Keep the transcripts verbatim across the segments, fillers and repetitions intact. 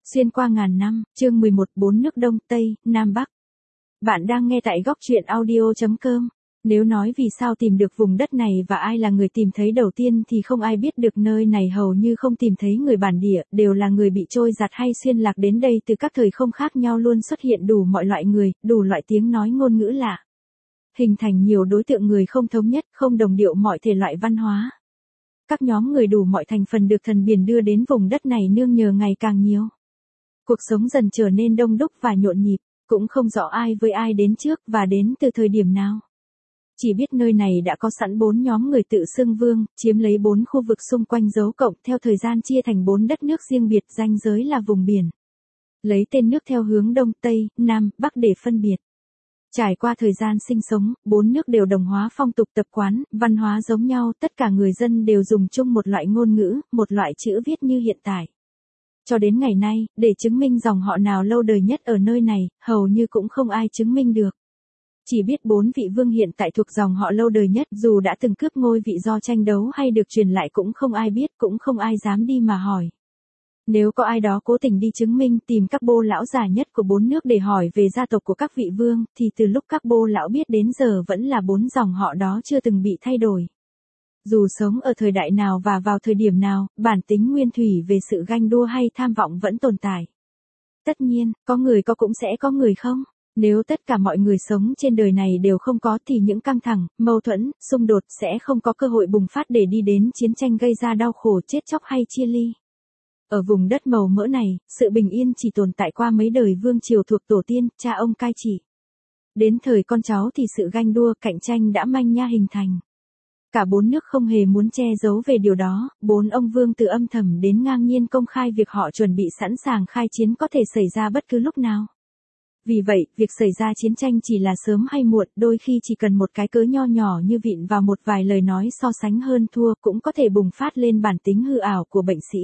Xuyên qua ngàn năm, chương mười một, bốn nước Đông, Tây, Nam Bắc. Bạn đang nghe tại góc truyện audio chấm com. Nếu nói vì sao tìm được vùng đất này và ai là người tìm thấy đầu tiên thì không ai biết được, nơi này hầu như không tìm thấy người bản địa, đều là người bị trôi giạt hay xuyên lạc đến đây từ các thời không khác nhau, luôn xuất hiện đủ mọi loại người, đủ loại tiếng nói ngôn ngữ lạ. Hình thành nhiều đối tượng người không thống nhất, không đồng điệu mọi thể loại văn hóa. Các nhóm người đủ mọi thành phần được thần biển đưa đến vùng đất này nương nhờ ngày càng nhiều. Cuộc sống dần trở nên đông đúc và nhộn nhịp, cũng không rõ ai với ai đến trước và đến từ thời điểm nào. Chỉ biết nơi này đã có sẵn bốn nhóm người tự xưng vương, chiếm lấy bốn khu vực xung quanh dấu cộng theo thời gian chia thành bốn đất nước riêng biệt, ranh giới là vùng biển. Lấy tên nước theo hướng Đông, Tây, Nam, Bắc để phân biệt. Trải qua thời gian sinh sống, bốn nước đều đồng hóa phong tục tập quán, văn hóa giống nhau, tất cả người dân đều dùng chung một loại ngôn ngữ, một loại chữ viết như hiện tại. Cho đến ngày nay, để chứng minh dòng họ nào lâu đời nhất ở nơi này, hầu như cũng không ai chứng minh được. Chỉ biết bốn vị vương hiện tại thuộc dòng họ lâu đời nhất, dù đã từng cướp ngôi vị do tranh đấu hay được truyền lại cũng không ai biết, cũng không ai dám đi mà hỏi. Nếu có ai đó cố tình đi chứng minh, tìm các bô lão già nhất của bốn nước để hỏi về gia tộc của các vị vương, thì từ lúc các bô lão biết đến giờ vẫn là bốn dòng họ đó chưa từng bị thay đổi. Dù sống ở thời đại nào và vào thời điểm nào, bản tính nguyên thủy về sự ganh đua hay tham vọng vẫn tồn tại. Tất nhiên, có người có cũng sẽ có người không. Nếu tất cả mọi người sống trên đời này đều không có thì những căng thẳng, mâu thuẫn, xung đột sẽ không có cơ hội bùng phát để đi đến chiến tranh gây ra đau khổ, chết chóc hay chia ly. Ở vùng đất màu mỡ này, sự bình yên chỉ tồn tại qua mấy đời vương triều thuộc tổ tiên, cha ông cai trị. Đến thời con cháu thì sự ganh đua, cạnh tranh đã manh nha hình thành. Cả bốn nước không hề muốn che giấu về điều đó, bốn ông vương từ âm thầm đến ngang nhiên công khai việc họ chuẩn bị sẵn sàng khai chiến có thể xảy ra bất cứ lúc nào. Vì vậy, việc xảy ra chiến tranh chỉ là sớm hay muộn, đôi khi chỉ cần một cái cớ nho nhỏ như vịn vào một vài lời nói so sánh hơn thua cũng có thể bùng phát lên bản tính hư ảo của bệnh sĩ.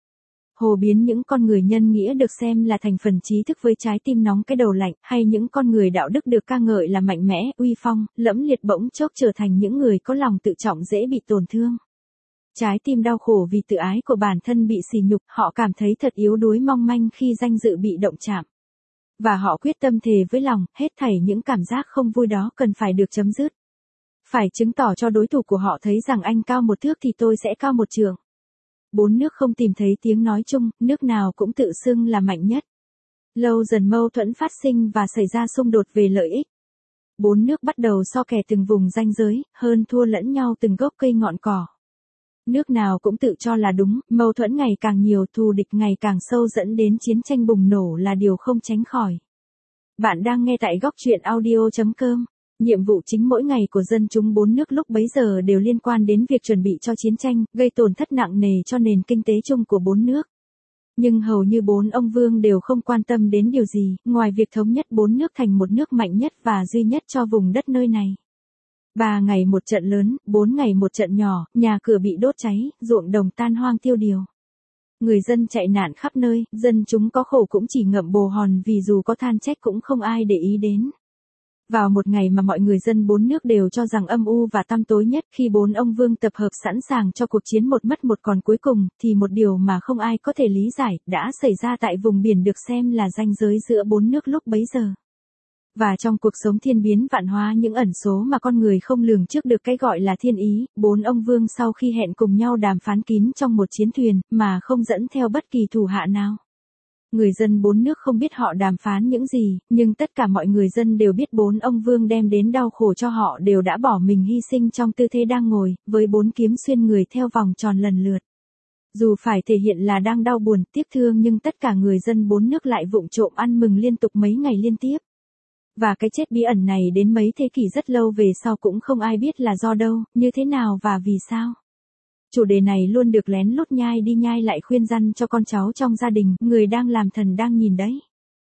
Hồ biến những con người nhân nghĩa được xem là thành phần trí thức với trái tim nóng cái đầu lạnh, hay những con người đạo đức được ca ngợi là mạnh mẽ, uy phong, lẫm liệt bỗng chốc trở thành những người có lòng tự trọng dễ bị tổn thương. Trái tim đau khổ vì tự ái của bản thân bị sỉ nhục, họ cảm thấy thật yếu đuối mong manh khi danh dự bị động chạm. Và họ quyết tâm thề với lòng, hết thảy những cảm giác không vui đó cần phải được chấm dứt. Phải chứng tỏ cho đối thủ của họ thấy rằng anh cao một thước thì tôi sẽ cao một trượng. Bốn nước không tìm thấy tiếng nói chung, nước nào cũng tự xưng là mạnh nhất. Lâu dần mâu thuẫn phát sinh và xảy ra xung đột về lợi ích. Bốn nước bắt đầu so kè từng vùng ranh giới, hơn thua lẫn nhau từng gốc cây ngọn cỏ. Nước nào cũng tự cho là đúng, mâu thuẫn ngày càng nhiều, thù địch ngày càng sâu dẫn đến chiến tranh bùng nổ là điều không tránh khỏi. Bạn đang nghe tại góc truyện audio chấm com. Nhiệm vụ chính mỗi ngày của dân chúng bốn nước lúc bấy giờ đều liên quan đến việc chuẩn bị cho chiến tranh, gây tổn thất nặng nề cho nền kinh tế chung của bốn nước. Nhưng hầu như bốn ông vương đều không quan tâm đến điều gì, ngoài việc thống nhất bốn nước thành một nước mạnh nhất và duy nhất cho vùng đất nơi này. Ba ngày một trận lớn, bốn ngày một trận nhỏ, nhà cửa bị đốt cháy, ruộng đồng tan hoang tiêu điều. Người dân chạy nạn khắp nơi, dân chúng có khổ cũng chỉ ngậm bồ hòn vì dù có than trách cũng không ai để ý đến. Vào một ngày mà mọi người dân bốn nước đều cho rằng âm u và tăm tối nhất, khi bốn ông vương tập hợp sẵn sàng cho cuộc chiến một mất một còn cuối cùng, thì một điều mà không ai có thể lý giải, đã xảy ra tại vùng biển được xem là ranh giới giữa bốn nước lúc bấy giờ. Và trong cuộc sống thiên biến vạn hóa những ẩn số mà con người không lường trước được cái gọi là thiên ý, bốn ông vương sau khi hẹn cùng nhau đàm phán kín trong một chiến thuyền, mà không dẫn theo bất kỳ thủ hạ nào. Người dân bốn nước không biết họ đàm phán những gì, nhưng tất cả mọi người dân đều biết bốn ông vương đem đến đau khổ cho họ đều đã bỏ mình hy sinh trong tư thế đang ngồi, với bốn kiếm xuyên người theo vòng tròn lần lượt. Dù phải thể hiện là đang đau buồn, tiếc thương nhưng tất cả người dân bốn nước lại vụng trộm ăn mừng liên tục mấy ngày liên tiếp. Và cái chết bí ẩn này đến mấy thế kỷ rất lâu về sau cũng không ai biết là do đâu, như thế nào và vì sao. Chủ đề này luôn được lén lút nhai đi nhai lại khuyên răn cho con cháu trong gia đình, người đang làm thần đang nhìn đấy.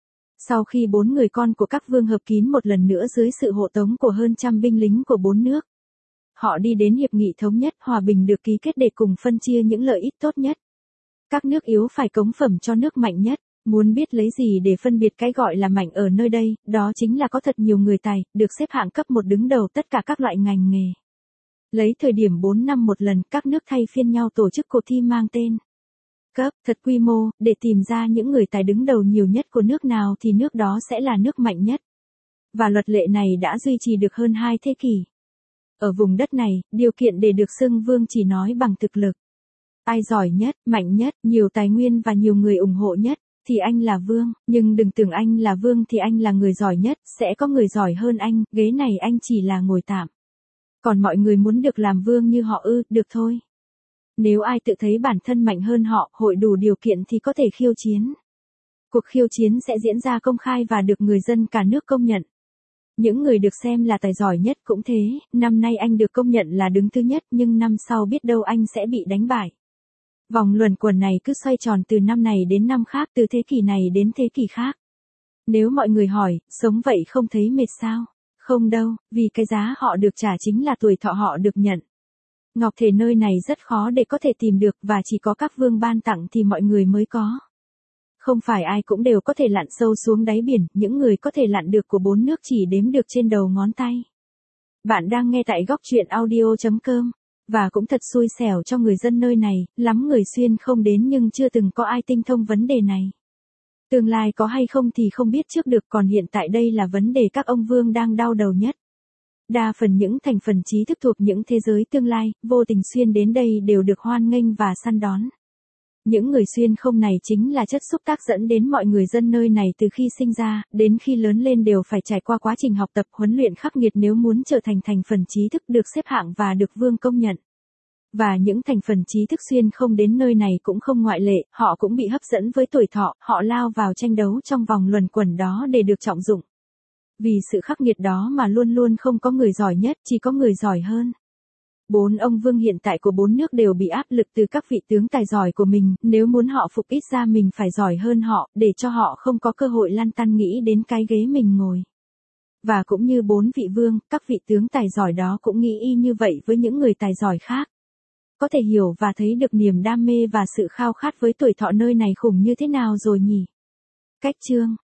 Sau khi bốn người con của các vương hợp kín một lần nữa dưới sự hộ tống của hơn trăm binh lính của bốn nước. Họ đi đến hiệp nghị thống nhất, hòa bình được ký kết để cùng phân chia những lợi ích tốt nhất. Các nước yếu phải cống phẩm cho nước mạnh nhất. Muốn biết lấy gì để phân biệt cái gọi là mạnh ở nơi đây, đó chính là có thật nhiều người tài, được xếp hạng cấp một đứng đầu tất cả các loại ngành nghề. Lấy thời điểm bốn năm một lần, các nước thay phiên nhau tổ chức cuộc thi mang tên cấp, thật quy mô, để tìm ra những người tài đứng đầu nhiều nhất của nước nào thì nước đó sẽ là nước mạnh nhất. Và luật lệ này đã duy trì được hơn hai thế kỷ. Ở vùng đất này, điều kiện để được xưng vương chỉ nói bằng thực lực. Ai giỏi nhất, mạnh nhất, nhiều tài nguyên và nhiều người ủng hộ nhất, thì anh là vương, nhưng đừng tưởng anh là vương thì anh là người giỏi nhất, sẽ có người giỏi hơn anh, ghế này anh chỉ là ngồi tạm. Còn mọi người muốn được làm vương như họ ư, được thôi. Nếu ai tự thấy bản thân mạnh hơn họ, hội đủ điều kiện thì có thể khiêu chiến. Cuộc khiêu chiến sẽ diễn ra công khai và được người dân cả nước công nhận. Những người được xem là tài giỏi nhất cũng thế, năm nay anh được công nhận là đứng thứ nhất nhưng năm sau biết đâu anh sẽ bị đánh bại. Vòng luẩn quẩn này cứ xoay tròn từ năm này đến năm khác, từ thế kỷ này đến thế kỷ khác. Nếu mọi người hỏi, sống vậy không thấy mệt sao? Không đâu, vì cái giá họ được trả chính là tuổi thọ họ được nhận. Ngọc thể nơi này rất khó để có thể tìm được và chỉ có các vương ban tặng thì mọi người mới có. Không phải ai cũng đều có thể lặn sâu xuống đáy biển, những người có thể lặn được của bốn nước chỉ đếm được trên đầu ngón tay. Bạn đang nghe tại góc truyện audio chấm com. Và cũng thật xui xẻo cho người dân nơi này, lắm người xuyên không đến nhưng chưa từng có ai tinh thông vấn đề này. Tương lai có hay không thì không biết trước được, còn hiện tại đây là vấn đề các ông vương đang đau đầu nhất. Đa phần những thành phần trí thức thuộc những thế giới tương lai, vô tình xuyên đến đây đều được hoan nghênh và săn đón. Những người xuyên không này chính là chất xúc tác dẫn đến mọi người dân nơi này từ khi sinh ra, đến khi lớn lên đều phải trải qua quá trình học tập huấn luyện khắc nghiệt nếu muốn trở thành thành phần trí thức được xếp hạng và được vương công nhận. Và những thành phần trí thức xuyên không đến nơi này cũng không ngoại lệ, họ cũng bị hấp dẫn với tuổi thọ, họ lao vào tranh đấu trong vòng luẩn quẩn đó để được trọng dụng. Vì sự khắc nghiệt đó mà luôn luôn không có người giỏi nhất, chỉ có người giỏi hơn. Bốn ông vương hiện tại của bốn nước đều bị áp lực từ các vị tướng tài giỏi của mình, nếu muốn họ phục ít ra mình phải giỏi hơn họ, để cho họ không có cơ hội lăn tăn nghĩ đến cái ghế mình ngồi. Và cũng như bốn vị vương, các vị tướng tài giỏi đó cũng nghĩ y như vậy với những người tài giỏi khác. Có thể hiểu và thấy được niềm đam mê và sự khao khát với tuổi thọ nơi này khủng như thế nào rồi nhỉ? Cách chương